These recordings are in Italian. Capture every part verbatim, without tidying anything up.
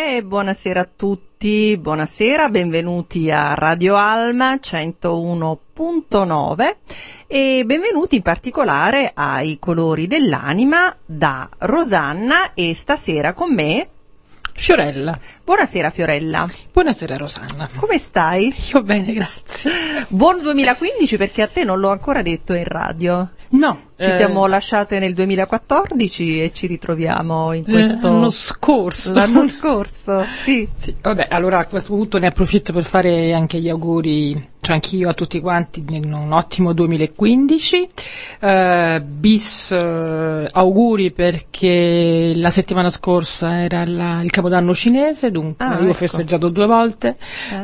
E buonasera a tutti, buonasera, benvenuti a Radio Alma centouno punto nove e benvenuti in particolare ai Colori dell'Anima da Rosanna e stasera con me Fiorella. Buonasera Fiorella. Buonasera Rosanna. Come stai? Io bene, grazie. Buon duemilaquindici, perché a te non l'ho ancora detto in radio. No. Ci eh, siamo lasciate nel duemilaquattordici e ci ritroviamo in questo... L'anno scorso. L'anno scorso, sì. sì. Vabbè, allora a questo punto ne approfitto per fare anche gli auguri, cioè anch'io a tutti quanti, un ottimo duemilaquindici. Uh, bis uh, auguri perché la settimana scorsa era la, il Capodanno cinese, dunque ah, io ecco. ho festeggiato due volte.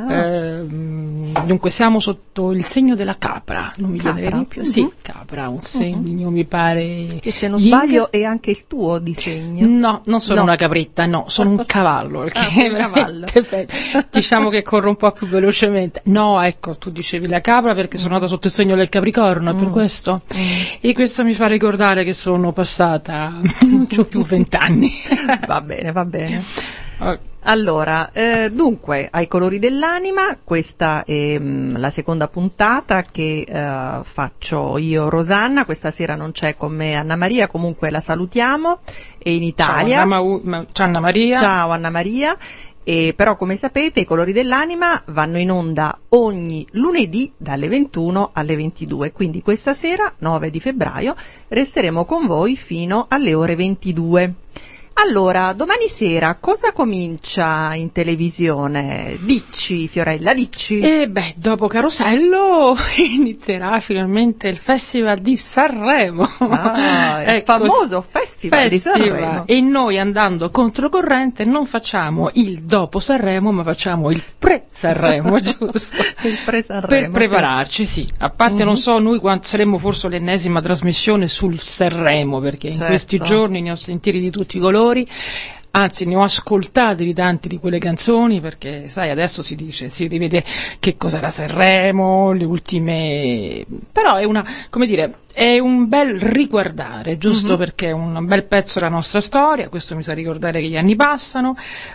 Ah. Uh, dunque siamo sotto il segno della capra, non mi capra. viene più. Mm-hmm. Sì, capra, un segno. Uh-huh. Mi pare che se non Ying. sbaglio è anche il tuo disegno. No, non sono no. una capritta, no, sono un cavallo, perché ah, è veramente bello. Diciamo che corro un po' più velocemente. No, ecco, tu dicevi la capra perché sono nata sotto il segno del Capricorno, mm. è per questo. Mm. E questo mi fa ricordare che sono passata non c'ho più vent'anni. Va bene, va bene. Okay. Allora, eh, dunque, ai Colori dell'Anima, questa è mh, la seconda puntata che eh, faccio io, Rosanna. Questa sera non c'è con me Anna Maria, comunque la salutiamo, è in Italia. Ciao Anna, Ciao Anna Maria. Ciao Anna Maria. E però, come sapete, i Colori dell'Anima vanno in onda ogni lunedì dalle ventuno alle ventidue, quindi questa sera, nove di febbraio, resteremo con voi fino alle ore ventidue. Allora, domani sera cosa comincia in televisione? Dici, Fiorella, dici. E beh, dopo Carosello inizierà finalmente il Festival di Sanremo. Ah, il ecco, famoso Festival, Festival di Sanremo. E noi, andando controcorrente, non facciamo il dopo Sanremo, ma facciamo il pre-Sanremo, giusto? Il pre-Sanremo. Per prepararci, sì. sì. A parte, mm-hmm. non so, noi quando saremo forse l'ennesima trasmissione sul Sanremo, perché certo. in questi giorni ne ho sentiti di tutti i colori. Anzi, ne ho ascoltate di tante di quelle canzoni, perché sai, adesso si dice, si rivede che cos'era Sanremo, le ultime, però è una, come dire, è un bel riguardare, giusto, mm-hmm. perché è un bel pezzo della nostra storia, questo mi fa ricordare che gli anni passano,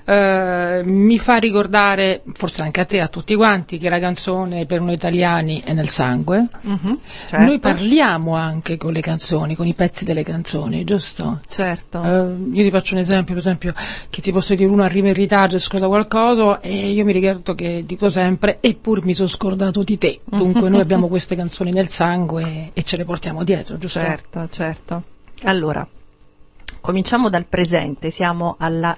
eh, mi fa ricordare, forse anche a te, a tutti quanti, che la canzone per noi italiani è nel sangue. Mm-hmm. Certo. Noi parliamo anche con le canzoni, con i pezzi delle canzoni, giusto? Certo. Eh, io ti faccio un esempio, per esempio, che ti posso dire, uno arriva in ritardo e scorda qualcosa e io mi ricordo che dico sempre, eppure mi sono scordato di te. Dunque noi abbiamo queste canzoni nel sangue e ce le portiamo dietro, giusto? Certo, certo. Allora, cominciamo dal presente, siamo alla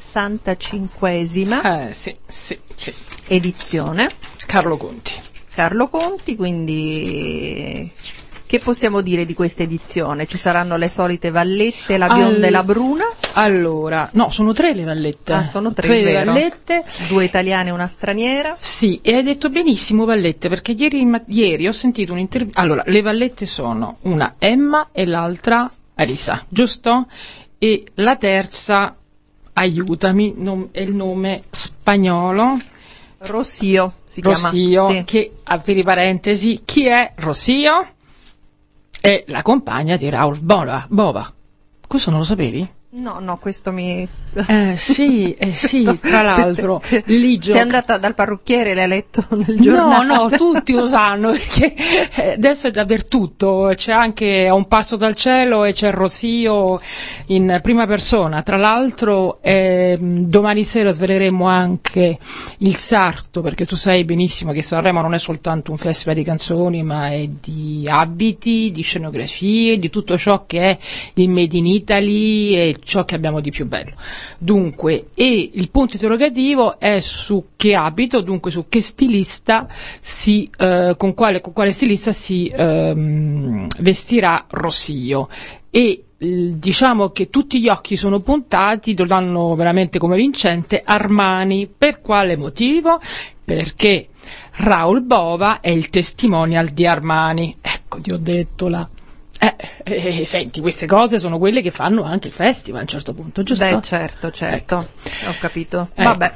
sessantacinquesima eh, sì, sì, sì. edizione. Carlo Conti. Carlo Conti, quindi che possiamo dire di questa edizione? Ci saranno le solite vallette, la bionda All... e la bruna? Allora, no, sono tre le vallette. Ah, sono tre, tre vero? vallette. Due italiane e una straniera? Sì, e hai detto benissimo vallette, perché ieri, ieri ho sentito un'intervista. Allora, le vallette sono una Emma e l'altra Arisa, giusto? E la terza, aiutami, non, è il nome spagnolo. Rossio si Rossio, chiama. Sì. Che, apri parentesi, chi è Rossio? È la compagna di Raul Bova. Bova. Questo non lo sapevi? No, no, questo mi... Eh sì, eh sì, tra l'altro lì gioca... Sei andata dal parrucchiere e l'hai letto nel giornale? No, no, tutti lo sanno, perché adesso è dappertutto, c'è anche A un passo dal cielo e c'è Rossio in prima persona. Tra l'altro eh, domani sera sveleremo anche il sarto, perché tu sai benissimo che Sanremo non è soltanto un festival di canzoni, ma è di abiti, di scenografie, di tutto ciò che è il Made in Italy e ciò che abbiamo di più bello. Dunque, e il punto interrogativo è su che abito, dunque su che stilista si, eh, con quale, con quale stilista si ehm, vestirà Rossio. E diciamo che tutti gli occhi sono puntati, lo danno veramente come vincente, Armani. Per quale motivo? Perché Raul Bova è il testimonial di Armani. Ecco, ti ho detto la... Eh, eh, senti, queste cose sono quelle che fanno anche il festival a un certo punto, giusto? Beh, certo, certo, ecco. Ho capito. Eh. Vabbè.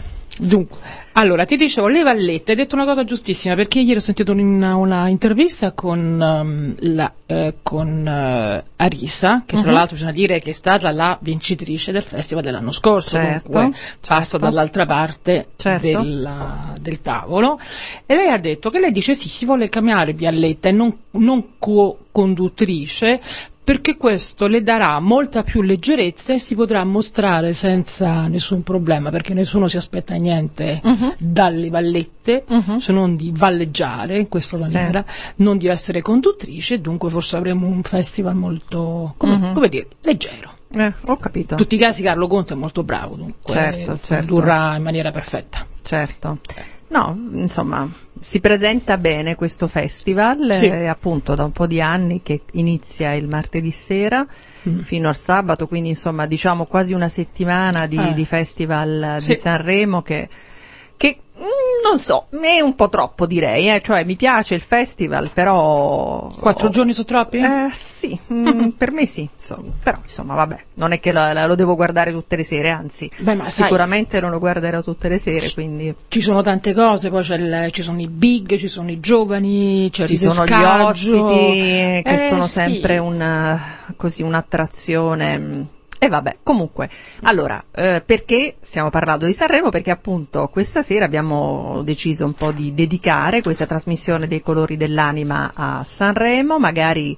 Dunque, allora ti dicevo, le vallette, hai detto una cosa giustissima, perché ieri ho sentito una, una intervista con, um, la, eh, con uh, Arisa, che tra uh-huh. l'altro c'è da dire che è stata la vincitrice del festival dell'anno scorso, certo, dunque passa certo. dall'altra parte certo. del, del tavolo, e lei ha detto che lei dice sì, si vuole cambiare Vialletta e non, non co-conduttrice, perché questo le darà molta più leggerezza e si potrà mostrare senza nessun problema, perché nessuno si aspetta niente uh-huh. dalle vallette, uh-huh. se non di valleggiare in questa maniera, sì. non di essere conduttrice, dunque forse avremo un festival molto, come, uh-huh. come dire, leggero. Eh, ho capito. In tutti i casi Carlo Conte è molto bravo, dunque certo, certo. condurrà in maniera perfetta. Certo. No, insomma, si presenta bene questo festival, sì. eh, appunto da un po' di anni che inizia il martedì sera mm. fino al sabato, quindi insomma diciamo quasi una settimana di, eh. di festival sì. di Sanremo che, che mm, non so, è un po' troppo direi, eh? Cioè mi piace il festival, però... Quattro oh, giorni sono troppi? Eh, sì, mm, per me sì, insomma, però insomma vabbè, non è che la, la, lo devo guardare tutte le sere, anzi Beh, ma sicuramente sai, non lo guarderò tutte le sere, quindi... Ci sono tante cose, poi c'è il, ci sono i big, ci sono i giovani, c'è ci il sono gli ospiti che eh, sono sì. sempre un, così, un'attrazione... E vabbè, comunque, allora, eh, perché stiamo parlando di Sanremo? Perché appunto questa sera abbiamo deciso un po' di dedicare questa trasmissione dei colori dell'anima a Sanremo, magari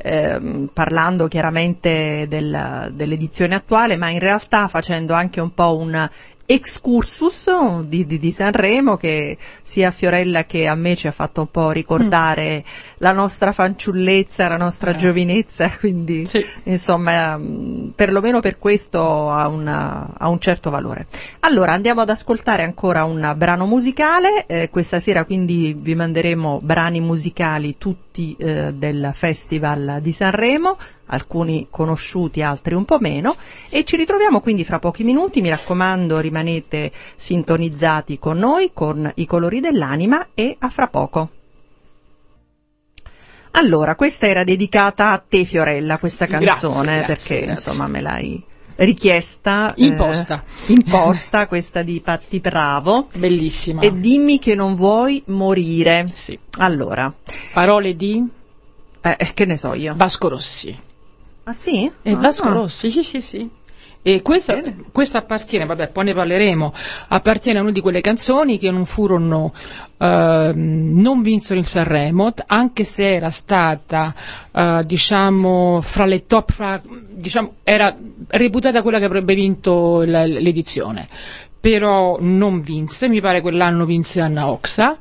ehm, parlando chiaramente del, dell'edizione attuale, ma in realtà facendo anche un po' un excursus di, di, di Sanremo, che sia a Fiorella che a me ci ha fatto un po' ricordare mm. la nostra fanciullezza, la nostra eh. giovinezza, quindi sì. insomma perlomeno per questo ha, una, ha un certo valore. Allora andiamo ad ascoltare ancora un brano musicale, eh, questa sera quindi vi manderemo brani musicali tutti eh, del Festival di Sanremo, alcuni conosciuti, altri un po' meno, e ci ritroviamo quindi fra pochi minuti. Mi raccomando, rimanete sintonizzati con noi, con i colori dell'anima, e a fra poco. Allora, questa era dedicata a te Fiorella, questa canzone, grazie, grazie, perché grazie. insomma me l'hai richiesta, imposta, eh, imposta questa di Patti Bravo, bellissima. E dimmi che non vuoi morire. Sì. Allora, parole di eh, che ne so io, Vasco Rossi. Ah sì? E ah, Vasco ah. Rossi, sì sì sì. E questa, questa appartiene, vabbè, poi ne parleremo, appartiene a una di quelle canzoni che non furono, eh, non vinsero il Sanremo, anche se era stata, eh, diciamo, fra le top, fra, diciamo, era reputata quella che avrebbe vinto l'edizione. Però non vinse, mi pare quell'anno vinse Anna Oxa,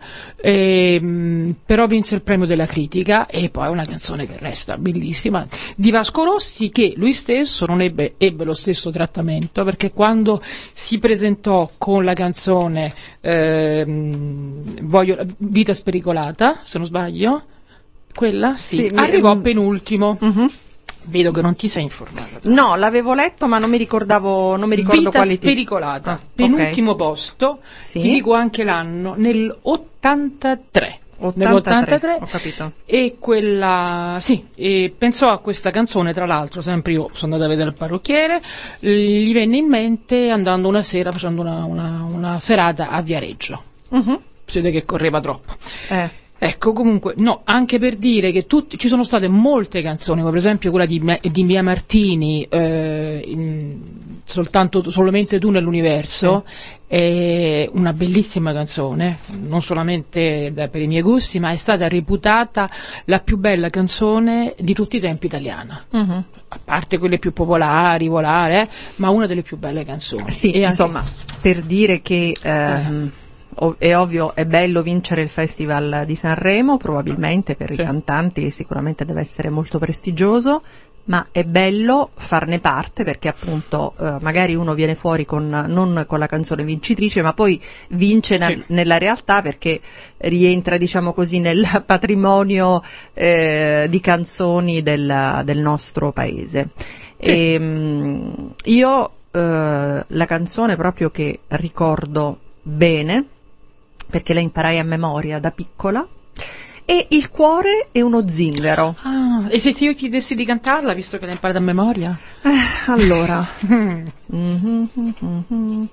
e, però vinse il premio della critica, e poi una canzone che resta bellissima di Vasco Rossi, che lui stesso non ebbe, ebbe lo stesso trattamento, perché quando si presentò con la canzone eh, voglio, Vita spericolata, se non sbaglio, quella sì, sì arrivò mi... penultimo. Uh-huh. Vedo che non ti sei informata. No, l'avevo letto, ma non mi ricordavo, non mi ricordo Vita quali spericolata, ah, penultimo okay. posto, sì. Ti dico anche l'anno, nell'ottantatré. ottantatré, nell'ottantatré, ho capito. E quella, sì, e pensò a questa canzone, tra l'altro, sempre io sono andata a vedere il parrucchiere, gli venne in mente andando una sera, facendo una, una, una serata a Viareggio. Uh-huh. Si vede che correva troppo. Eh. Ecco, comunque, no, anche per dire che tutti, ci sono state molte canzoni, come per esempio quella di, di Mia Martini, eh, in, soltanto, solamente tu nell'universo, sì. È una bellissima canzone, non solamente da, per i miei gusti, ma è stata reputata la più bella canzone di tutti i tempi italiana. Uh-huh. A parte quelle più popolari, volare, eh, ma una delle più belle canzoni. Sì, e insomma, anche... per dire che... Ehm... Eh. È ovvio, è bello vincere il Festival di Sanremo, probabilmente per sì. i cantanti sicuramente deve essere molto prestigioso, ma è bello farne parte, perché appunto eh, magari uno viene fuori con, non con la canzone vincitrice, ma poi vince sì. na- nella realtà, perché rientra, diciamo così, nel patrimonio eh, di canzoni del, del nostro paese. Sì. E, mh, io eh, la canzone proprio che ricordo bene, perché la imparai a memoria da piccola, e Il cuore è uno zingaro. Ah, e se io chiedessi di cantarla, visto che l'hai imparata a memoria? Eh, allora. mm-hmm, mm-hmm.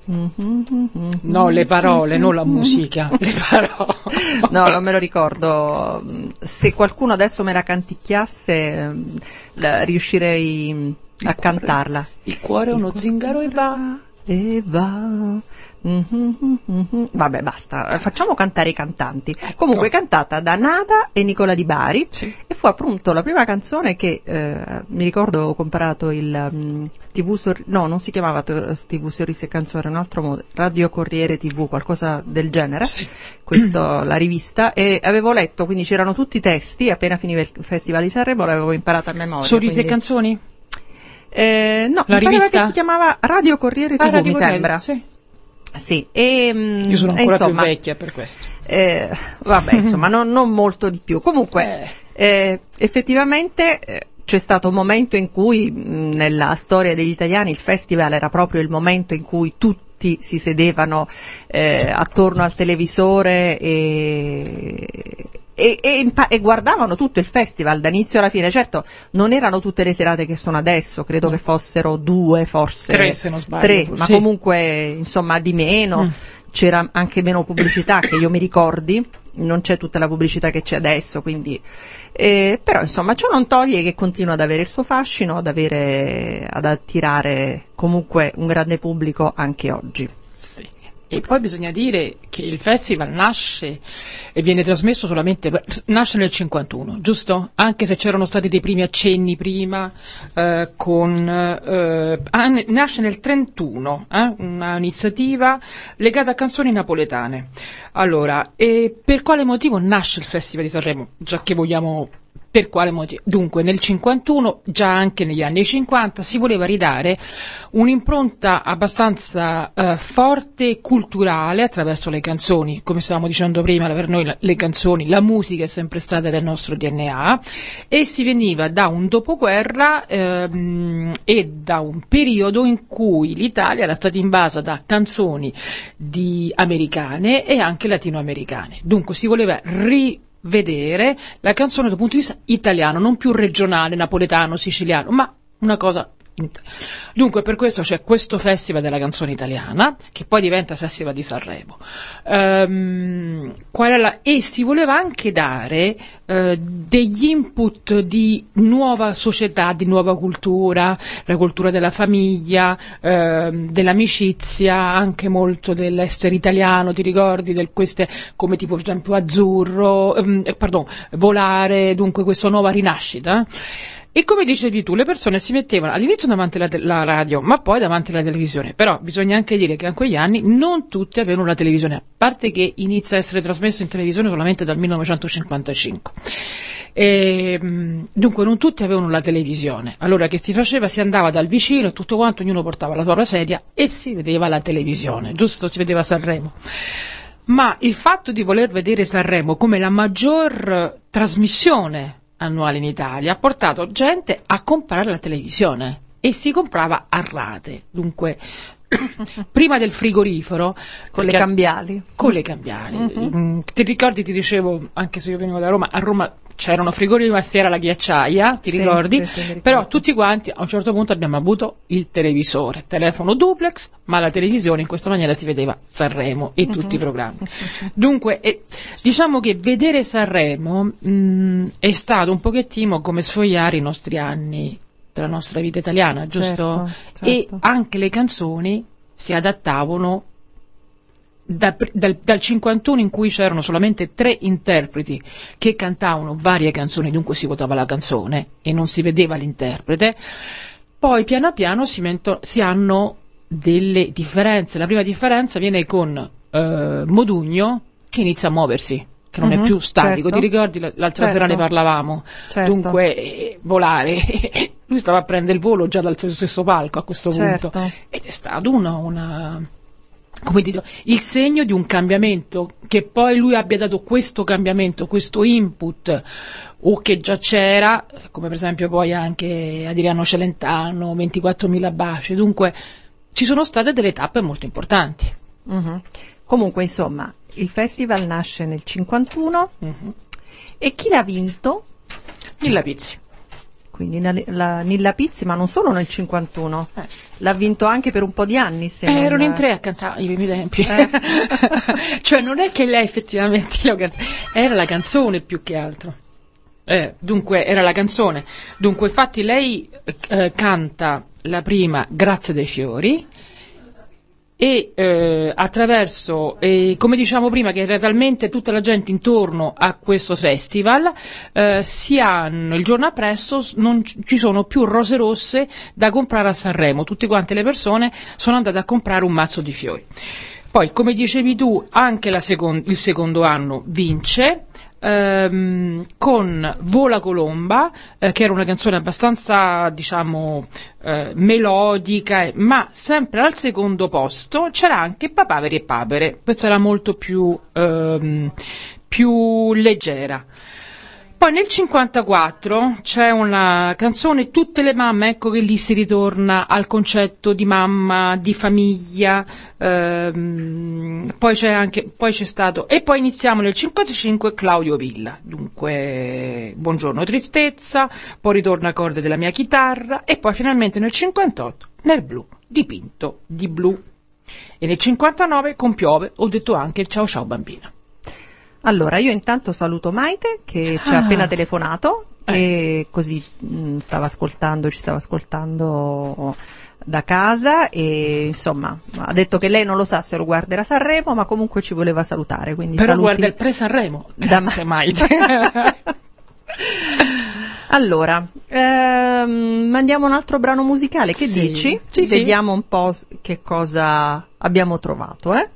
No, le parole, non la musica, le parole. No, non me lo ricordo. Se qualcuno adesso me la canticchiasse, la, riuscirei a cantarla. Il cuore è uno zingaro e va. E va. Mm-hmm. Vabbè, basta, facciamo cantare i cantanti. Comunque cantata da Nada e Nicola Di Bari, sì. E fu appunto la prima canzone che eh, mi ricordo ho comprato il um, tivù Sor- no, non si chiamava tivù Sorrisi e Canzone, un altro modo, Radio Corriere tivù, qualcosa del genere, sì. Questo la rivista, e avevo letto, quindi c'erano tutti i testi, appena finiva il Festival di Sanremo l'avevo imparata a memoria. Sorrisi quindi... e Canzoni? Eh, no, la mi rivista? che si chiamava Radio Corriere tivù, ah, Radio mi Corriere, sembra. Sì. Sì, e, io sono ancora insomma, più vecchia per questo. Eh, vabbè, insomma, non, non molto di più. Comunque, eh. Eh, effettivamente eh, c'è stato un momento in cui mh, nella storia degli italiani il festival era proprio il momento in cui tutti si sedevano eh, attorno al televisore e, e, e, impa- e guardavano tutto il festival da inizio alla fine. Certo, non erano tutte le serate che sono adesso, credo no. che fossero due, forse tre se non sbaglio, tre, forse. Ma sì. Comunque insomma di meno, mm. c'era anche meno pubblicità che io mi ricordi, non c'è tutta la pubblicità che c'è adesso, quindi eh, però insomma ciò non toglie che continua ad avere il suo fascino, ad avere, ad attirare comunque un grande pubblico anche oggi. Sì. E poi bisogna dire che il festival nasce e viene trasmesso solamente, nasce nel cinquantuno, giusto? Anche se c'erano stati dei primi accenni prima, eh, con, eh, nasce nel trentuno, eh, una iniziativa legata a canzoni napoletane. Allora, e per quale motivo nasce il Festival di Sanremo? Già che vogliamo... Per quale motivo? Dunque, nel cinquantuno, già anche negli anni cinquanta, si voleva ridare un'impronta abbastanza eh, forte e culturale attraverso le canzoni. Come stavamo dicendo prima, per noi la, le canzoni, la musica è sempre stata del nostro D N A, e si veniva da un dopoguerra ehm, e da un periodo in cui l'Italia era stata invasa da canzoni di americane e anche latinoamericane. Dunque si voleva ri vedere la canzone dal punto di vista italiano, non più regionale, napoletano, siciliano, ma una cosa. Dunque per questo c'è questo Festival della canzone italiana che poi diventa Festival di Sanremo. Um, qual è la... e si voleva anche dare uh, degli input di nuova società, di nuova cultura, la cultura della famiglia, uh, dell'amicizia, anche molto dell'essere italiano, ti ricordi, del queste come tipo per esempio Azzurro, um, eh, pardon, Volare, dunque questa nuova rinascita. E come dicevi tu, le persone si mettevano all'inizio davanti alla, te- la radio, ma poi davanti alla televisione. Però bisogna anche dire che in quegli anni non tutti avevano la televisione, a parte che inizia a essere trasmesso in televisione solamente dal millenovecentocinquantacinque. E, dunque non tutti avevano la televisione. Allora che si faceva? Si andava dal vicino e tutto quanto, ognuno portava la propria sedia e si vedeva la televisione, giusto? Si vedeva Sanremo. Ma il fatto di voler vedere Sanremo come la maggior trasmissione annuale in Italia ha portato gente a comprare la televisione e si comprava a rate, dunque prima del frigorifero con le cambiali con le cambiali uh-huh. mm, ti ricordi, ti dicevo, anche se io venivo da Roma, a Roma c'erano frigoriferi ma si era la ghiacciaia, ti sì, ricordi? Sì, sì, però tutti quanti a un certo punto abbiamo avuto il televisore, telefono duplex, ma la televisione, in questa maniera si vedeva Sanremo e uh-huh. tutti i programmi. Dunque eh, diciamo che vedere Sanremo mh, è stato un pochettino come sfogliare i nostri anni della nostra vita italiana, giusto? Certo, certo. E anche le canzoni si adattavano da, dal, dal cinquantuno, in cui c'erano solamente tre interpreti che cantavano varie canzoni, dunque si votava la canzone e non si vedeva l'interprete. Poi piano piano si, mento, si hanno delle differenze. La prima differenza viene con eh, Modugno, che inizia a muoversi, che non uh-huh, è più statico, certo. Ti ricordi? L'altra certo. sera ne parlavamo, certo. Dunque eh, volare, lui stava a prendere il volo già dal stesso palco a questo certo. punto, ed è stato una, una come dire, il segno di un cambiamento, che poi lui abbia dato questo cambiamento, questo input, o che già c'era, come per esempio poi anche Adriano Celentano, ventiquattromila baci, dunque ci sono state delle tappe molto importanti. Uh-huh. Comunque insomma il festival nasce nel cinquantuno uh-huh. e chi l'ha vinto? Il Lapizzi. quindi la, la Nilla Pizzi, ma non solo nel cinquantuno, Eh. l'ha vinto anche per un po' di anni. Se Eh, non- erano in tre a cantare i primi tempi. Eh. Cioè non è che lei effettivamente lo canta, era la canzone più che altro. Eh, dunque era la canzone. Dunque infatti lei eh, canta la prima Grazie dei fiori e eh, attraverso, eh, come diciamo prima, che era talmente tutta la gente intorno a questo festival, eh, si hanno il giorno appresso non c- ci sono più rose rosse da comprare a Sanremo, tutte quante le persone sono andate a comprare un mazzo di fiori. Poi, come dicevi tu, anche la secon- il secondo anno vince, ehm, con Vola Colomba, eh, che era una canzone abbastanza, diciamo, eh, melodica, eh, ma sempre al secondo posto c'era anche Papaveri e Papere, questa era molto più, ehm, più leggera. Poi nel cinquantaquattro c'è una canzone, Tutte le mamme, ecco che lì si ritorna al concetto di mamma, di famiglia, ehm, poi c'è anche, poi c'è stato, e poi iniziamo nel cinquantacinque Claudio Villa, dunque Buongiorno Tristezza, poi ritorna Corde della mia chitarra, e poi finalmente nel cinquantotto Nel blu, dipinto di blu. E nel cinquantanove con Piove ho detto anche Ciao ciao bambina. Allora, io intanto saluto Maite che ci ha Ah. appena telefonato Eh. e così mh, stava ascoltando, ci stava ascoltando da casa e insomma ha detto che lei non lo sa se lo guarderà Sanremo, ma comunque ci voleva salutare. Quindi Però saluti guarda il pre-Sanremo. da Grazie Ma- Maite. Allora, ehm, mandiamo un altro brano musicale, che Sì. dici? Sì, sì. Vediamo un po' che cosa abbiamo trovato, eh?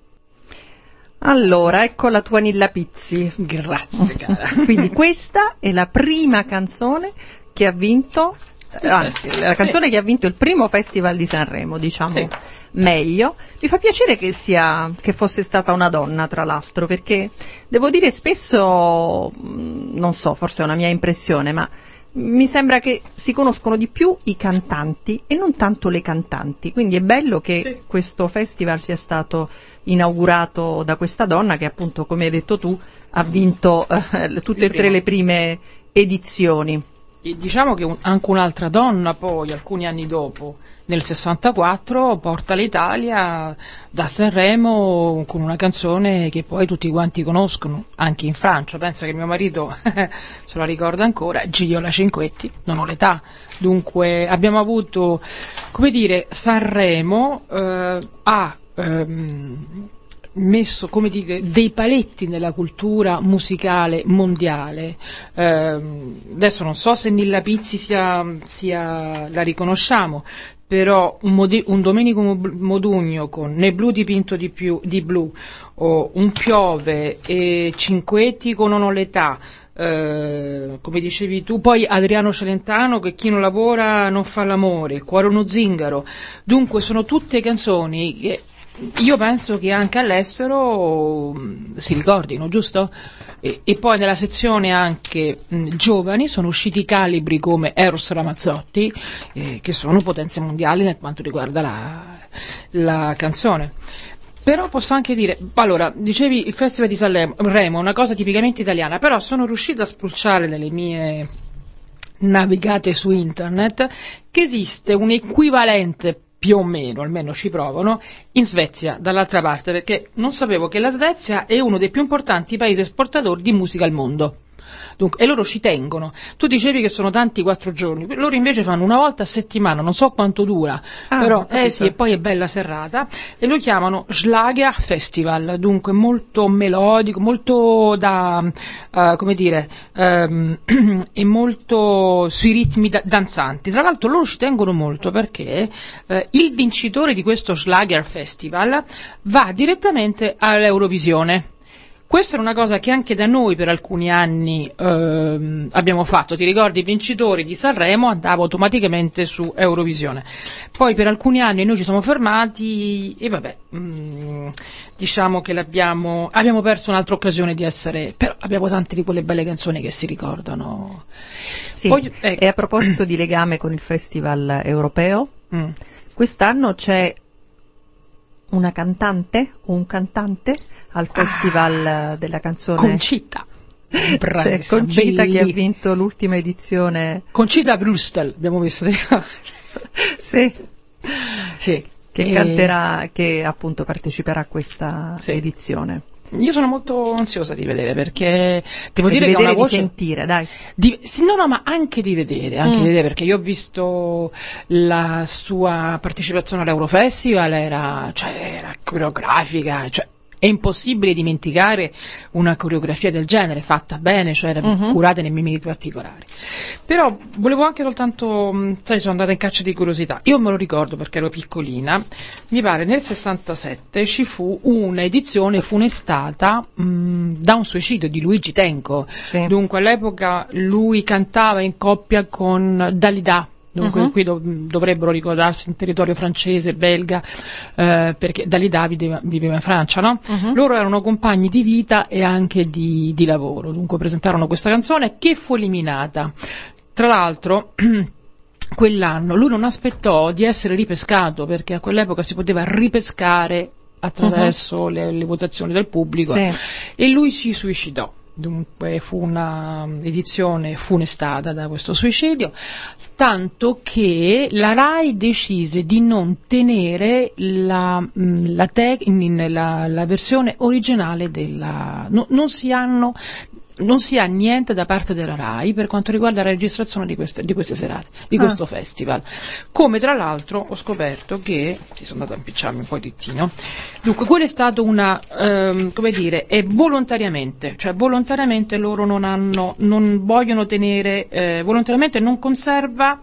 Allora, ecco la tua Nilla Pizzi. Grazie cara. Quindi questa è la prima canzone che ha vinto, Il anzi, festival, la sì. canzone che ha vinto il primo festival di Sanremo, diciamo Sì. meglio. Mi fa piacere che sia, che fosse stata una donna, tra l'altro, perché devo dire spesso, mh, non so, forse è una mia impressione, ma mi sembra che si conoscono di più i cantanti e non tanto le cantanti, quindi è bello che Sì. questo festival sia stato inaugurato da questa donna che appunto, come hai detto tu, ha vinto eh, tutte Le e tre prime. le prime edizioni. E diciamo che un- anche un'altra donna poi, alcuni anni dopo, nel sessantaquattro, porta l'Italia da Sanremo con una canzone che poi tutti quanti conoscono, anche in Francia. Pensa che mio marito se la ricorda ancora, Gigiola Cinquetti, non ho l'età. Dunque abbiamo avuto, come dire, Sanremo eh, ha ehm, messo, come dire, dei paletti nella cultura musicale mondiale. Ehm, adesso non so se Nilla Pizzi sia, sia la riconosciamo, però un, Modi- un Domenico Mo- Modugno con Nel blu dipinto di, più, di blu, o un Piove e Cinquetti con Non ho l'età, eh, come dicevi tu, poi Adriano Celentano che chi non lavora non fa l'amore, Il cuore uno zingaro. Dunque sono tutte canzoni che io penso che anche all'estero mh, si ricordino, giusto? E, e poi nella sezione anche mh, giovani sono usciti calibri come Eros Ramazzotti, eh, che sono potenze mondiali nel quanto riguarda la, la canzone. Però posso anche dire, allora, dicevi il Festival di Sanremo, è una cosa tipicamente italiana, però sono riuscita a spulciare nelle mie navigate su internet che esiste un equivalente più o meno, almeno ci provano, in Svezia, dall'altra parte, perché non sapevo che la Svezia è uno dei più importanti paesi esportatori di musica al mondo. Dunque, e loro ci tengono. Tu dicevi che sono tanti quattro giorni, loro invece fanno una volta a settimana, non so quanto dura, Ah, però ho capito. eh sì, e poi è bella serrata, e lo chiamano Schlager Festival, dunque molto melodico, molto da, eh, come dire, ehm, e molto sui ritmi da- danzanti. Tra l'altro loro ci tengono molto perché eh, il vincitore di questo Schlager Festival va direttamente all'Eurovisione. Questa è una cosa che anche da noi per alcuni anni ehm, abbiamo fatto. Ti ricordi, i vincitori di Sanremo andavano automaticamente su Eurovisione. Poi per alcuni anni noi ci siamo fermati e vabbè, mh, diciamo che l'abbiamo, abbiamo perso un'altra occasione di essere, però abbiamo tante di quelle belle canzoni che si ricordano. Sì. Poi, ecco. E a proposito di legame con il festival europeo, Mm. quest'anno c'è una cantante o un cantante al festival Ah. della canzone Concita. C'è Concita che ha vinto l'ultima edizione. Concita Brustel, abbiamo visto. Sì. Sì. Che e... canterà, che appunto parteciperà a questa sì. edizione. Io sono molto ansiosa di vedere, perché devo e dire di che vedere, è una voce di sentire, dai. Di, no, no, ma anche di vedere, anche mm. di vedere, perché io ho visto la sua partecipazione all'Eurofestival, era, cioè, era coreografica, cioè è impossibile dimenticare una coreografia del genere, fatta bene, cioè era mm-hmm. curata nei minimi particolari. Però volevo anche soltanto, sai, sono andata in caccia di curiosità. Io me lo ricordo perché ero piccolina, mi pare nel sessantasette ci fu un'edizione funestata mh, da un suicidio di Luigi Tenco. Sì. Dunque all'epoca lui cantava in coppia con Dalida. Dunque uh-huh. qui do- dovrebbero ricordarsi in territorio francese, belga, eh, perché Dalida viveva, viveva in Francia, no? Uh-huh. Loro erano compagni di vita e anche di, di lavoro, dunque presentarono questa canzone che fu eliminata. Tra l'altro quell'anno lui non aspettò di essere ripescato, perché a quell'epoca si poteva ripescare attraverso uh-huh. le, le votazioni del pubblico, sì. e lui si suicidò. Dunque fu una edizione funestata da questo suicidio, tanto che la RAI decise di non tenere la, la, te, la, la versione originale della... No, non si hanno... non si ha niente da parte della RAI per quanto riguarda la registrazione di queste, di queste serate, di ah. questo festival. Come tra l'altro ho scoperto che, si sono andata a impicciarmi un po' di tino, dunque quello è stato una, ehm, come dire, è volontariamente, cioè volontariamente loro non hanno, non vogliono tenere, eh, volontariamente non conserva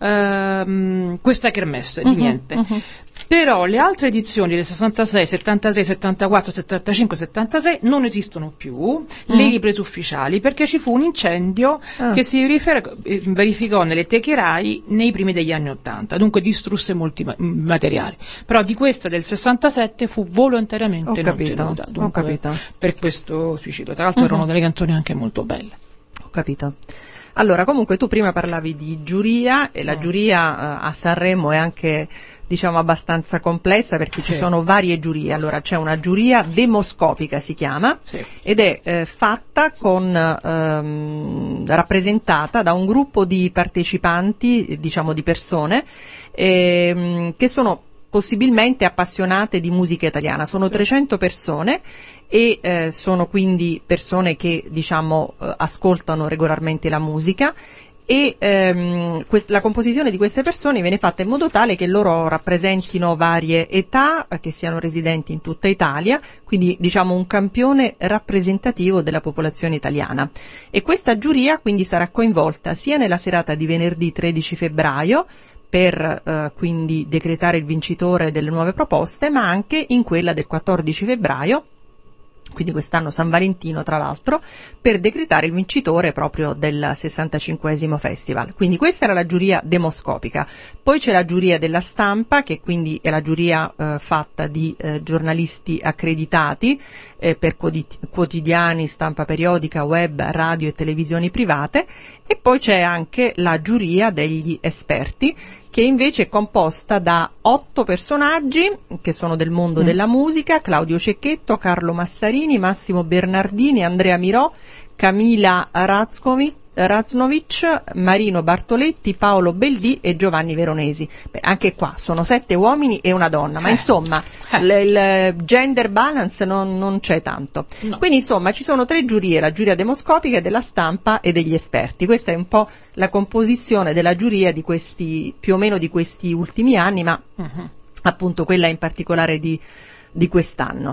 ehm, questa kermesse, uh-huh, di niente. Uh-huh. Però le altre edizioni del sessantasei, settantatré, settantaquattro, settantacinque, settantasei non esistono più, mm. le riprese ufficiali, perché ci fu un incendio ah. che si rifer- verificò nelle teche RAI nei primi degli anni Ottanta, dunque distrusse molti ma- materiali. Però di questa del sessantasette fu volontariamente Ho non capito, tenuta, dunque, ho capito. per questo suicidio. Tra l'altro uh-huh. erano delle canzoni anche molto belle. Ho capito. Allora, comunque tu prima parlavi di giuria, e la mm. giuria uh, a Sanremo è anche, diciamo, abbastanza complessa, perché sì. ci sono varie giurie. Allora c'è una giuria demoscopica, si chiama, sì. ed è eh, fatta con ehm, rappresentata da un gruppo di partecipanti, diciamo di persone ehm, che sono possibilmente appassionate di musica italiana. Sono trecento persone e eh, sono quindi persone che, diciamo, eh, ascoltano regolarmente la musica, e ehm, quest- la composizione di queste persone viene fatta in modo tale che loro rappresentino varie età, che siano residenti in tutta Italia, quindi diciamo un campione rappresentativo della popolazione italiana. E questa giuria quindi sarà coinvolta sia nella serata di venerdì tredici febbraio per eh, quindi decretare il vincitore delle nuove proposte, ma anche in quella del quattordici febbraio, quindi quest'anno San Valentino tra l'altro, per decretare il vincitore proprio del sessantacinquesimo festival. Quindi questa era la giuria demoscopica. Poi c'è la giuria della stampa, che quindi è la giuria eh, fatta di eh, giornalisti accreditati eh, per quotidiani, stampa periodica, web, radio e televisioni private, e poi c'è anche la giuria degli esperti, che invece è composta da otto personaggi che sono del mondo mm. della musica: Claudio Cecchetto, Carlo Massarini, Massimo Bernardini, Andrea Mirò, Camila Razcovi, Raznovic, Marino Bartoletti, Paolo Beldì e Giovanni Veronesi. Beh, anche qua sono sette uomini e una donna, ma eh. insomma eh. l- il gender balance non, non c'è tanto. No. Quindi insomma ci sono tre giurie: la giuria demoscopica, della stampa e degli esperti. Questa è un po' la composizione della giuria di questi, più o meno di questi ultimi anni, ma uh-huh. appunto quella in particolare di, di quest'anno.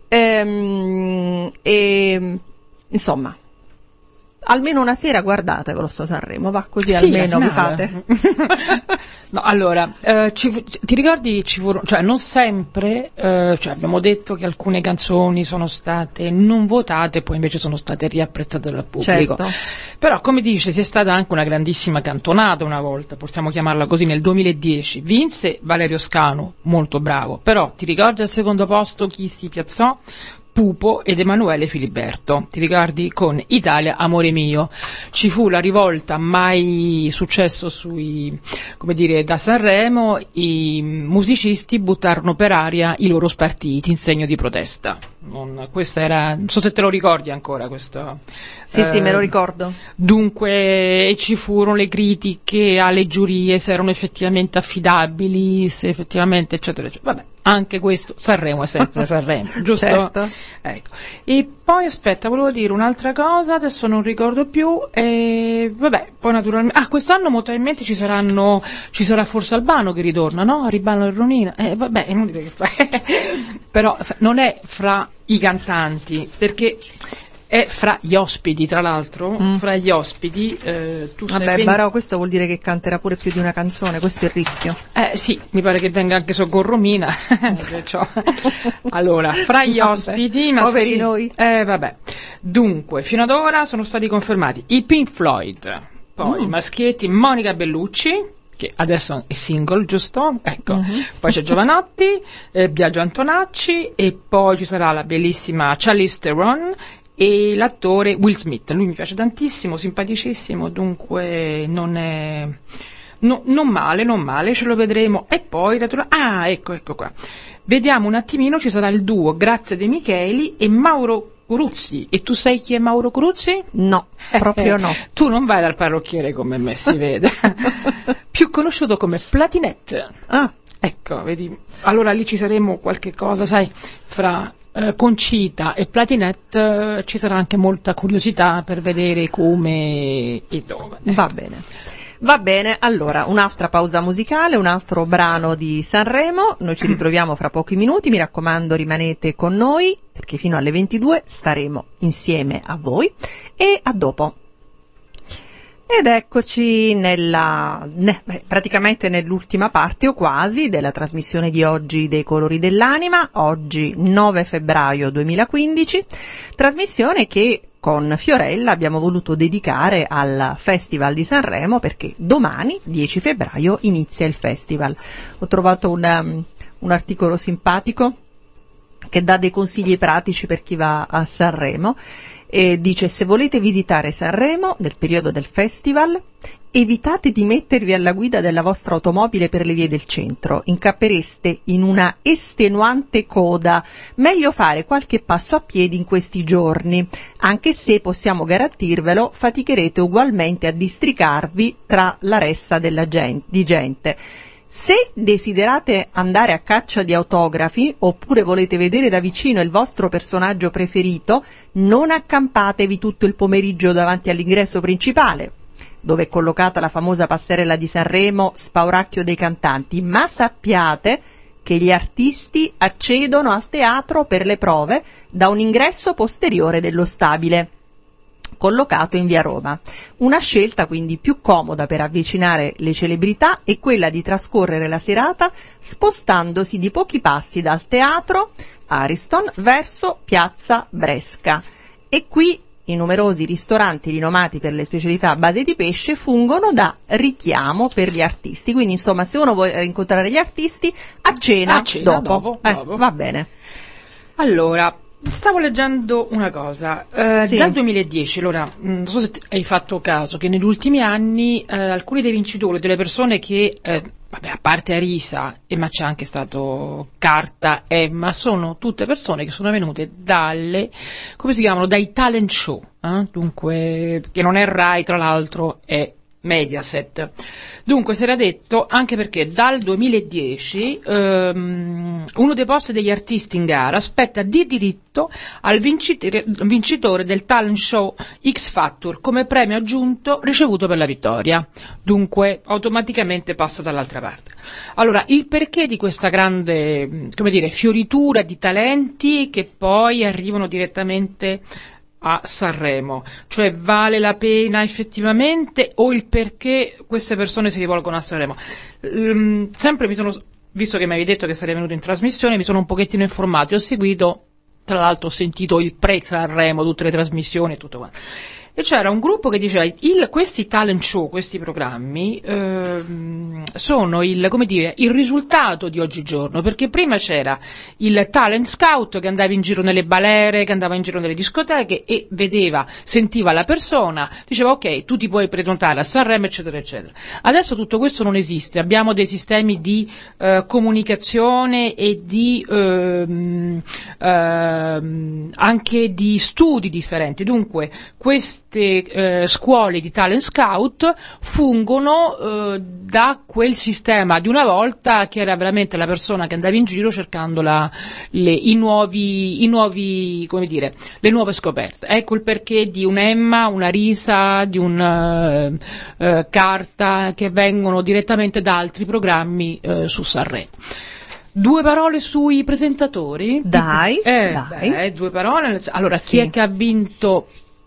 Ehm, e, insomma, almeno una sera guardatevelo sto Sanremo, va così, sì, almeno vi fate. No, allora, eh, ci, ti ricordi, ci furono, cioè non sempre, eh, cioè abbiamo detto che alcune canzoni sono state non votate, poi invece sono state riapprezzate dal pubblico. Certo. Però, come dice, si è stata anche una grandissima cantonata una volta, possiamo chiamarla così, nel duemiladieci. Vinse Valerio Scanu, molto bravo, però ti ricordi al secondo posto chi si piazzò? Pupo ed Emanuele Filiberto, ti ricordi, con Italia amore mio. Ci fu la rivolta mai successo sui, come dire, da Sanremo, i musicisti buttarono per aria i loro spartiti in segno di protesta. Non, questa era, non so se te lo ricordi ancora questo. Sì, eh, sì, me lo ricordo. Dunque ci furono le critiche alle giurie se erano effettivamente affidabili, se effettivamente eccetera eccetera. Vabbè, anche questo, Sanremo è sempre Sanremo, giusto? Certo. Ecco. E poi aspetta, volevo dire un'altra cosa, adesso non ricordo più, e vabbè, poi naturalmente, ah, quest'anno molto probabilmente ci saranno, ci sarà forse Albano che ritorna, no? Ribano e Ronina, eh, vabbè, è inutile che fa, però non è fra i cantanti, perché è fra gli ospiti, tra l'altro, mm. fra gli ospiti, eh, tu Vabbè, sei ben... Barò, questo vuol dire che canterà pure più di una canzone, questo è il rischio. Eh sì, mi pare che venga anche Soccorro Romina. Allora, fra gli ospiti, ma poveri sì, noi. Eh vabbè. Dunque, fino ad ora sono stati confermati i Pink Floyd, poi Mm. Maschietti, Monica Bellucci, che adesso è single, giusto? Ecco. Mm-hmm. Poi c'è Giovanotti, eh, Biagio Antonacci, e poi ci sarà la bellissima Charlize Theron e l'attore Will Smith. Lui mi piace tantissimo, simpaticissimo, dunque non è no, non male, non male, ce lo vedremo. E poi ah, ecco, ecco qua. Vediamo un attimino, ci sarà il duo Grazia De Micheli e Mauro Cruzzi. E tu sai chi è Mauro Cruzzi? No, proprio no. Tu non vai dal parrucchiere come me, si vede. Più conosciuto come Platinette. Ah. Ecco, vedi. Allora lì ci saremo qualche cosa, sai, fra eh, Concita e Platinette eh, ci sarà anche molta curiosità per vedere come e dove. Ecco. Va bene. Va bene, allora un'altra pausa musicale, un altro brano di Sanremo, noi ci ritroviamo fra pochi minuti, mi raccomando rimanete con noi perché fino alle ventidue staremo insieme a voi e a dopo. Ed eccoci nella, ne, beh, praticamente nell'ultima parte o quasi della trasmissione di oggi dei Colori dell'Anima, oggi nove febbraio duemilaquindici, trasmissione che con Fiorella abbiamo voluto dedicare al Festival di Sanremo perché domani, dieci febbraio, inizia il festival. Ho trovato un, um, un articolo simpatico che dà dei consigli pratici per chi va a Sanremo e dice: se volete visitare Sanremo nel periodo del festival, evitate di mettervi alla guida della vostra automobile per le vie del centro, incappereste in una estenuante coda, meglio fare qualche passo a piedi in questi giorni, anche se possiamo garantirvelo, faticherete ugualmente a districarvi tra la ressa della gente, di gente. Se desiderate andare a caccia di autografi oppure volete vedere da vicino il vostro personaggio preferito, non accampatevi tutto il pomeriggio davanti all'ingresso principale, dove è collocata la famosa passerella di Sanremo, spauracchio dei cantanti, ma sappiate che gli artisti accedono al teatro per le prove da un ingresso posteriore dello stabile, collocato in via Roma. Una scelta quindi più comoda per avvicinare le celebrità è quella di trascorrere la serata spostandosi di pochi passi dal teatro Ariston verso piazza Bresca. E qui i numerosi ristoranti rinomati per le specialità a base di pesce fungono da richiamo per gli artisti. Quindi insomma, se uno vuole incontrare gli artisti, a cena, a cena dopo. dopo, Eh, dopo. Va bene. Allora, stavo leggendo una cosa, eh, Sì. dal duemiladieci, allora, non so se t- hai fatto caso, che negli ultimi anni eh, alcuni dei vincitori, delle persone che, eh, vabbè, a parte Arisa, e ma c'è anche stato Carta, Emma, sono tutte persone che sono venute dalle, come si chiamano, dai talent show, eh? Dunque, che non è Rai, tra l'altro, è Mediaset. Dunque si era detto, anche perché dal duemiladieci ehm, uno dei posti degli artisti in gara spetta di diritto al vincitore, vincitore del talent show X Factor come premio aggiunto ricevuto per la vittoria. Dunque automaticamente passa dall'altra parte. Allora, il perché di questa grande, come dire, fioritura di talenti che poi arrivano direttamente a Sanremo, cioè vale la pena effettivamente o il perché queste persone si rivolgono a Sanremo? Um, sempre mi sono, visto che mi avevi detto che sarei venuto in trasmissione, mi sono un pochettino informato, ho seguito, tra l'altro ho sentito il pre-Sanremo, tutte le trasmissioni e tutto quanto. e c'era un gruppo che diceva il, questi talent show, questi programmi ehm, sono il, come dire, il risultato di oggigiorno, perché prima c'era il talent scout che andava in giro nelle balere, che andava in giro nelle discoteche e vedeva, sentiva la persona, diceva ok, tu ti puoi presentare a Sanremo, eccetera, eccetera. Adesso tutto questo non esiste, abbiamo dei sistemi di eh, comunicazione e di ehm, ehm, anche di studi differenti, dunque questi queste eh, scuole di talent scout fungono eh, da quel sistema di una volta che era veramente la persona che andava in giro cercando la, le, i nuovi, i nuovi, come dire, le nuove scoperte. Ecco il perché di un'Emma, una Risa, di un eh, eh, Carta che vengono direttamente da altri programmi eh, su Sanremo. Due parole sui presentatori? Dai, eh, dai. Beh, due parole. Allora, sì. Chi è che ha vinto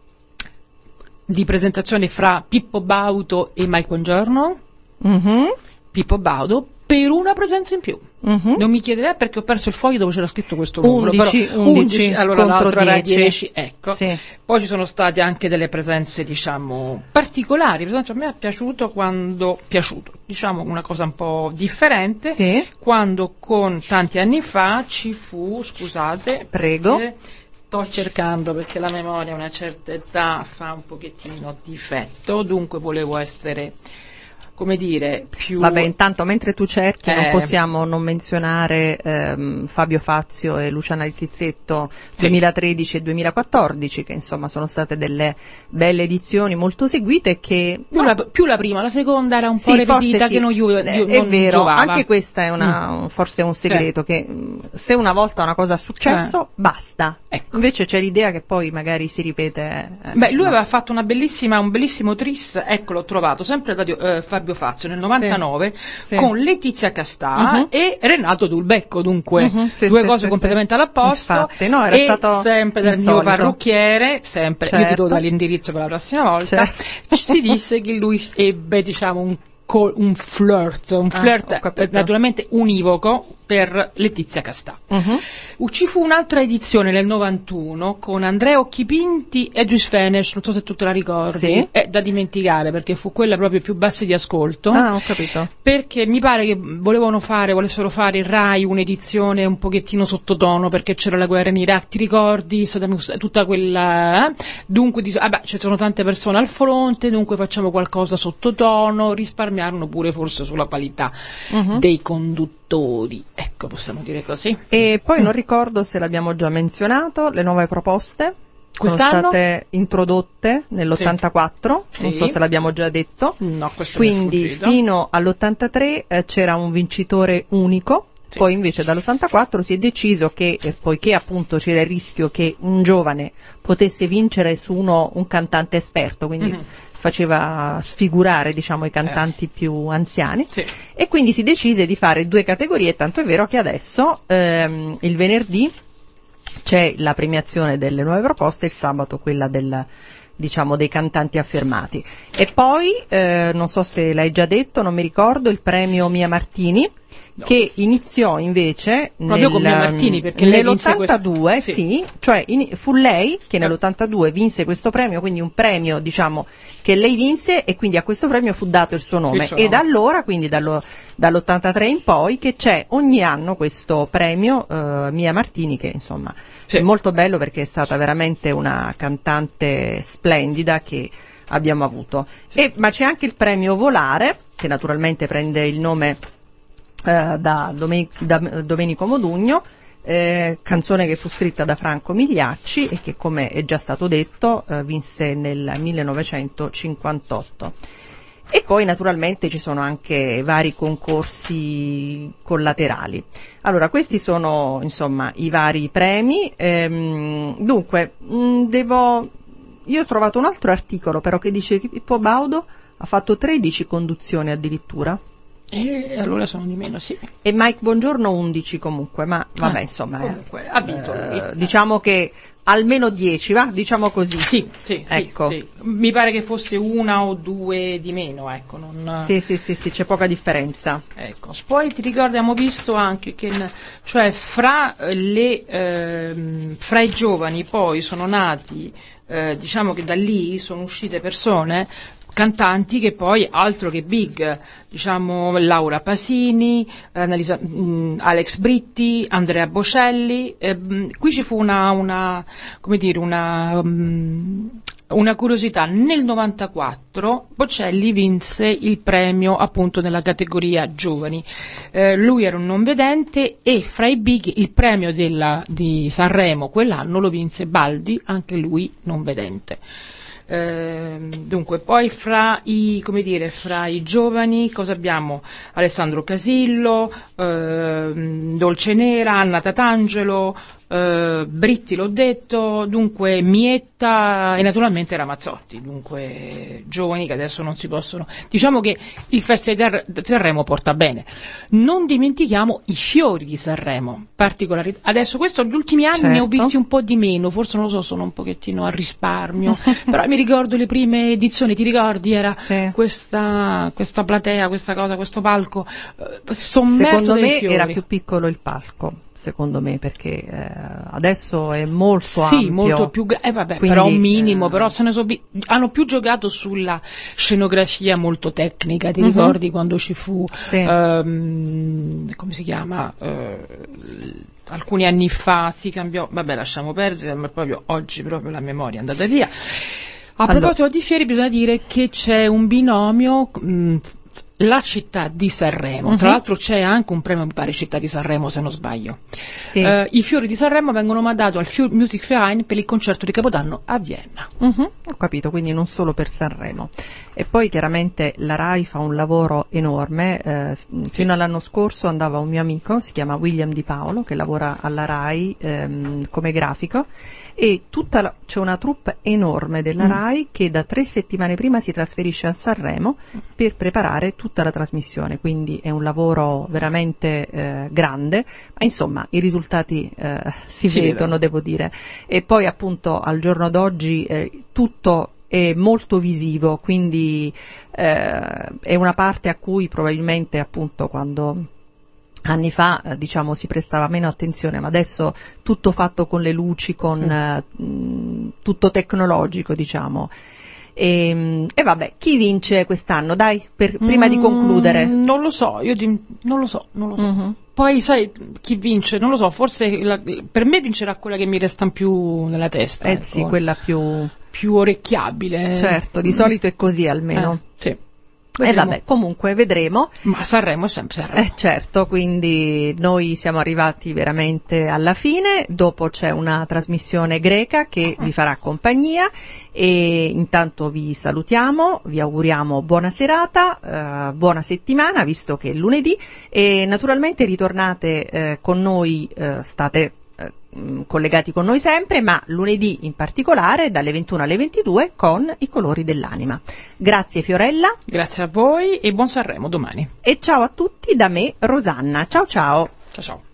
di presentazione fra Pippo Baudo e Mike Bongiorno? Mm-hmm. Pippo Baudo per una presenza in più. Mm-hmm. Non mi chiederei perché ho perso il foglio dove c'era scritto questo numero. undici, però undici, undici, allora contro l'altro era dieci. dieci, ecco. Sì. Poi ci sono state anche delle presenze, diciamo, particolari. Per esempio, a me è piaciuto quando, piaciuto, diciamo una cosa un po' differente, sì. quando con tanti anni fa ci fu, scusate, prego. Perché, sto cercando perché la memoria a una certa età fa un pochettino difetto, dunque volevo essere, come dire, più... Vabbè, intanto mentre tu cerchi eh... non possiamo non menzionare ehm, Fabio Fazio e Luciana Littizzetto sì. duemilatredici e duemilaquattordici, che insomma sono state delle belle edizioni molto seguite che... Più, no, la, più la prima, la seconda era un sì, po' ripetita sì. che non, giu- è, non è vero, giovava. Anche questa è una, mm. forse è un segreto, sì. che se una volta una cosa è successo, eh. basta. Ecco. Invece c'è l'idea che poi magari si ripete. Eh, Beh, lui no. aveva fatto una bellissima, un bellissimo tris, ecco l'ho trovato, sempre da eh, Fabio Fazio nel novantanove, sì. con Letizia Castà uh-huh. e Renato Dulbecco, dunque uh-huh. sì, due sì, cose sì, completamente sì. all'apposto. Infatti, no, era e stato sempre dal insolito. mio parrucchiere, sempre, certo. io ti do dall'indirizzo per la prossima volta, certo. si disse che lui ebbe, diciamo, un un flirt, un flirt ah, eh, naturalmente univoco per Letizia Castà. Uh-huh. Ci fu un'altra edizione nel novantuno con Andrea Occhipinti e Edwige Fenech, non so se tu te la ricordi, sì. è da dimenticare perché fu quella proprio più bassa di ascolto. Ah, ho capito. Perché mi pare che volevano fare, volessero fare il Rai un'edizione un pochettino sottotono perché c'era la guerra in Iraq, ti ricordi? Tutta quella, eh? Dunque, ah beh, ci sono tante persone al fronte, dunque facciamo qualcosa sottotono, risparmiarono pure forse sulla qualità uh-huh. dei conduttori. Ecco, possiamo dire così. E poi non ricordo se l'abbiamo già menzionato, le nuove proposte Quest'anno? sono state introdotte nell'ottantaquattro, sì. non so se l'abbiamo già detto. No, questo quindi fino all'ottantatré eh, c'era un vincitore unico. Sì. Poi invece dall'ottantaquattro si è deciso che, eh, poiché appunto c'era il rischio che un giovane potesse vincere su uno, un cantante esperto, quindi mm-hmm. faceva sfigurare, diciamo, i cantanti eh. più anziani, sì. e quindi si decide di fare due categorie, tanto è vero che adesso ehm, il venerdì c'è la premiazione delle nuove proposte, il sabato quella del, diciamo, dei cantanti affermati. E poi, eh, non so se l'hai già detto, non mi ricordo, il premio Mia Martini, no. che iniziò invece proprio nel, con Mia Martini, perché lei nell'ottantadue, questo... sì. sì, cioè in, fu lei che nell'ottantadue vinse questo premio, quindi un premio, diciamo, che lei vinse, e quindi a questo premio fu dato il suo nome. Il suo e nome. Da allora, quindi dallo, dall'ottantatré in poi, che c'è ogni anno questo premio eh, Mia Martini, che insomma sì. è molto bello perché è stata veramente una cantante splendida che abbiamo avuto. Sì. E, ma c'è anche il premio Volare, che naturalmente prende il nome eh, da, Domen- da Domenico Modugno, eh, canzone che fu scritta da Franco Migliacci e che, come è già stato detto, eh, vinse nel millenovecentocinquantotto. E poi naturalmente ci sono anche vari concorsi collaterali. Allora, questi sono insomma i vari premi. Ehm, dunque, mh, devo... io ho trovato un altro articolo però che dice che Pippo Baudo ha fatto tredici conduzioni addirittura. E allora sono di meno, sì. E Mike Bongiorno undici comunque, ma vabbè, ah, insomma, comunque, ha vinto lui. Eh, diciamo che almeno dieci, va? Diciamo così. Sì, sì, ecco. sì, sì. Mi pare che fosse una o due di meno, ecco. Non... Sì, sì, sì, sì, c'è poca differenza. Ecco. Poi ti ricordi, abbiamo visto anche che, cioè, fra le, ehm, fra i giovani poi sono nati eh, diciamo che da lì sono uscite persone, cantanti che poi altro che big, diciamo Laura Pasini, Annalisa, mh, Alex Britti, Andrea Bocelli, eh, mh, qui ci fu una, una come dire, una, mh, una curiosità. Nel novantaquattro Bocelli vinse il premio appunto nella categoria giovani, eh, lui era un non vedente e fra i big il premio della, di Sanremo quell'anno lo vinse Baldi, anche lui non vedente. Eh, dunque poi fra i, come dire, fra i giovani cosa abbiamo? Alessandro Casillo, eh, Dolce Nera, Anna Tatangelo, eh, Britti l'ho detto, dunque Mietta e naturalmente Ramazzotti, dunque giovani che adesso non si possono, diciamo che il Festival di Sanremo porta bene. Non dimentichiamo i fiori di Sanremo, particolari. Adesso questo gli ultimi anni certo. ne ho visti un po' di meno, forse non lo so, sono un pochettino a risparmio, però mi ricordo le prime edizioni, ti ricordi? Era sì. questa, questa platea, questa cosa, questo palco eh, sommerso secondo dai me fiori. era più piccolo il palco, secondo me, perché eh, adesso è molto sì, ampio. Sì, molto più, eh vabbè, quindi, però un minimo, eh... però se ne so, hanno più giocato sulla scenografia molto tecnica, ti uh-huh. ricordi quando ci fu, sì. ehm, come si chiama, eh, alcuni anni fa si cambiò, vabbè lasciamo perdere, ma proprio oggi proprio la memoria è andata via. A allora. proposito di fieri bisogna dire che c'è un binomio, mh, la città di Sanremo, uh-huh. tra l'altro c'è anche un premio, mi pare, città di Sanremo se non sbaglio. Sì. Uh, I fiori di Sanremo vengono mandati al Music Verein per il concerto di Capodanno a Vienna. Uh-huh. Ho capito, quindi non solo per Sanremo. E poi chiaramente la RAI fa un lavoro enorme, eh, sì. fino all'anno scorso andava un mio amico, si chiama William Di Paolo, che lavora alla RAI ehm, come grafico, e tutta la, c'è una troupe enorme della mm. RAI che da tre settimane prima si trasferisce a Sanremo per preparare tutta la trasmissione, quindi è un lavoro veramente eh, grande, ma insomma i risultati eh, si sì, vedono, devo dire. E poi appunto al giorno d'oggi eh, tutto è molto visivo, quindi eh, è una parte a cui probabilmente appunto quando anni fa eh, diciamo si prestava meno attenzione, ma adesso tutto fatto con le luci, con mm. eh, mh, tutto tecnologico, diciamo. E, e vabbè, chi vince quest'anno? Dai, per, prima mm, di concludere. Non lo so, io di, non lo so, non lo so. Mm-hmm. Poi sai chi vince? Non lo so, forse la, per me vincerà quella che mi resta più nella testa. Eh ecco. sì, quella più più orecchiabile. Certo, di solito è così almeno. Eh, sì. E eh vabbè, comunque vedremo. Ma Sanremo è sempre Sanremo. Eh certo, quindi noi siamo arrivati veramente alla fine, dopo c'è una trasmissione greca che vi farà compagnia e intanto vi salutiamo, vi auguriamo buona serata, eh, buona settimana visto che è lunedì e naturalmente ritornate eh, con noi, eh, state collegati con noi sempre, ma lunedì in particolare dalle ventuno alle ventidue con I colori dell'anima. Grazie Fiorella. Grazie a voi e buon Sanremo domani. E ciao a tutti da me Rosanna. Ciao ciao. Ciao ciao.